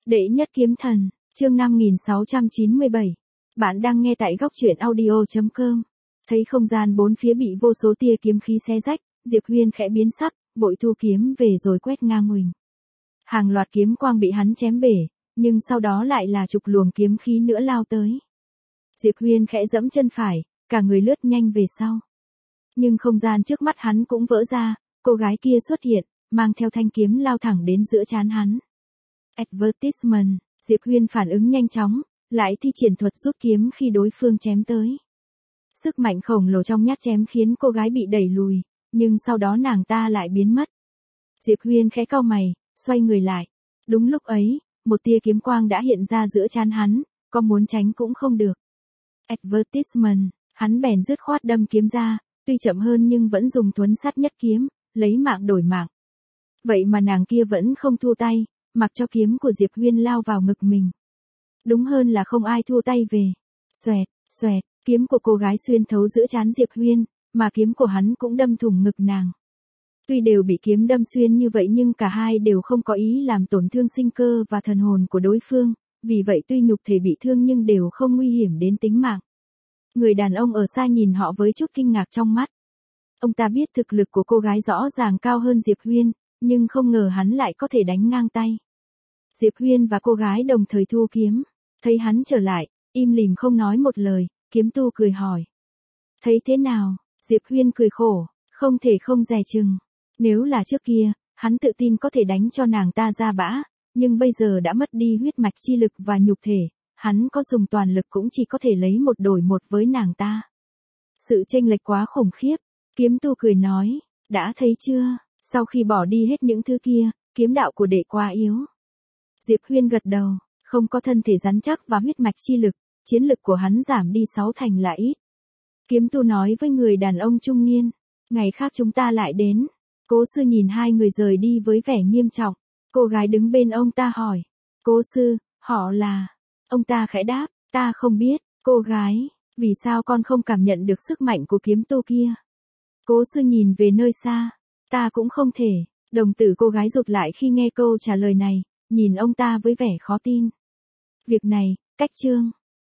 Đệ nhất kiếm thần, chương 5697. Bạn đang nghe tại góc truyện audio.com. Thấy không gian bốn phía bị vô số tia kiếm khí xé rách, Diệp Huyên khẽ biến sắc, vội thu kiếm về rồi quét ngang huỳnh. Hàng loạt kiếm quang bị hắn chém bể, nhưng sau đó lại là chục luồng kiếm khí nữa lao tới. Diệp Huyên khẽ giẫm chân phải, cả người lướt nhanh về sau. Nhưng không gian trước mắt hắn cũng vỡ ra, cô gái kia xuất hiện, mang theo thanh kiếm lao thẳng đến giữa trán hắn. Advertisement, Diệp Huyên phản ứng nhanh chóng, lại thi triển thuật rút kiếm khi đối phương chém tới. Sức mạnh khổng lồ trong nhát chém khiến cô gái bị đẩy lùi, nhưng sau đó nàng ta lại biến mất. Diệp Huyên khẽ cau mày, xoay người lại. Đúng lúc ấy, một tia kiếm quang đã hiện ra giữa trán hắn, có muốn tránh cũng không được. Advertisement, hắn bèn dứt khoát đâm kiếm ra, tuy chậm hơn nhưng vẫn dùng thuấn sát nhất kiếm, lấy mạng đổi mạng. Vậy mà nàng kia vẫn không thua tay, mặc cho kiếm của Diệp Huyên lao vào ngực mình. Đúng hơn là không ai thua tay về. Xoẹt, xoẹt, kiếm của cô gái xuyên thấu giữa trán Diệp Huyên, mà kiếm của hắn cũng đâm thủng ngực nàng. Tuy đều bị kiếm đâm xuyên như vậy nhưng cả hai đều không có ý làm tổn thương sinh cơ và thần hồn của đối phương, vì vậy tuy nhục thể bị thương nhưng đều không nguy hiểm đến tính mạng. Người đàn ông ở xa nhìn họ với chút kinh ngạc trong mắt. Ông ta biết thực lực của cô gái rõ ràng cao hơn Diệp Huyên, nhưng không ngờ hắn lại có thể đánh ngang tay. Diệp Huyên và cô gái đồng thời thu kiếm, thấy hắn trở lại, im lìm không nói một lời, kiếm tu cười hỏi. Thấy thế nào? Diệp Huyên cười khổ, không thể không dè chừng. Nếu là trước kia, hắn tự tin có thể đánh cho nàng ta ra bã, nhưng bây giờ đã mất đi huyết mạch chi lực và nhục thể, hắn có dùng toàn lực cũng chỉ có thể lấy một đổi một với nàng ta. Sự chênh lệch quá khủng khiếp, kiếm tu cười nói, đã thấy chưa, sau khi bỏ đi hết những thứ kia, kiếm đạo của đệ quá yếu. Diệp Huyên gật đầu, không có thân thể rắn chắc và huyết mạch chi lực, chiến lực của hắn giảm đi 6 thành là ít. Kiếm tu nói với người đàn ông trung niên, ngày khác chúng ta lại đến. Cố sư nhìn hai người rời đi với vẻ nghiêm trọng, cô gái đứng bên ông ta hỏi, cố sư, họ là... Ông ta khẽ đáp, ta không biết, cô gái, vì sao con không cảm nhận được sức mạnh của kiếm tu kia? Cố sư nhìn về nơi xa, ta cũng không thể, đồng tử cô gái rụt lại khi nghe câu trả lời này, nhìn ông ta với vẻ khó tin. Việc này, cách chương.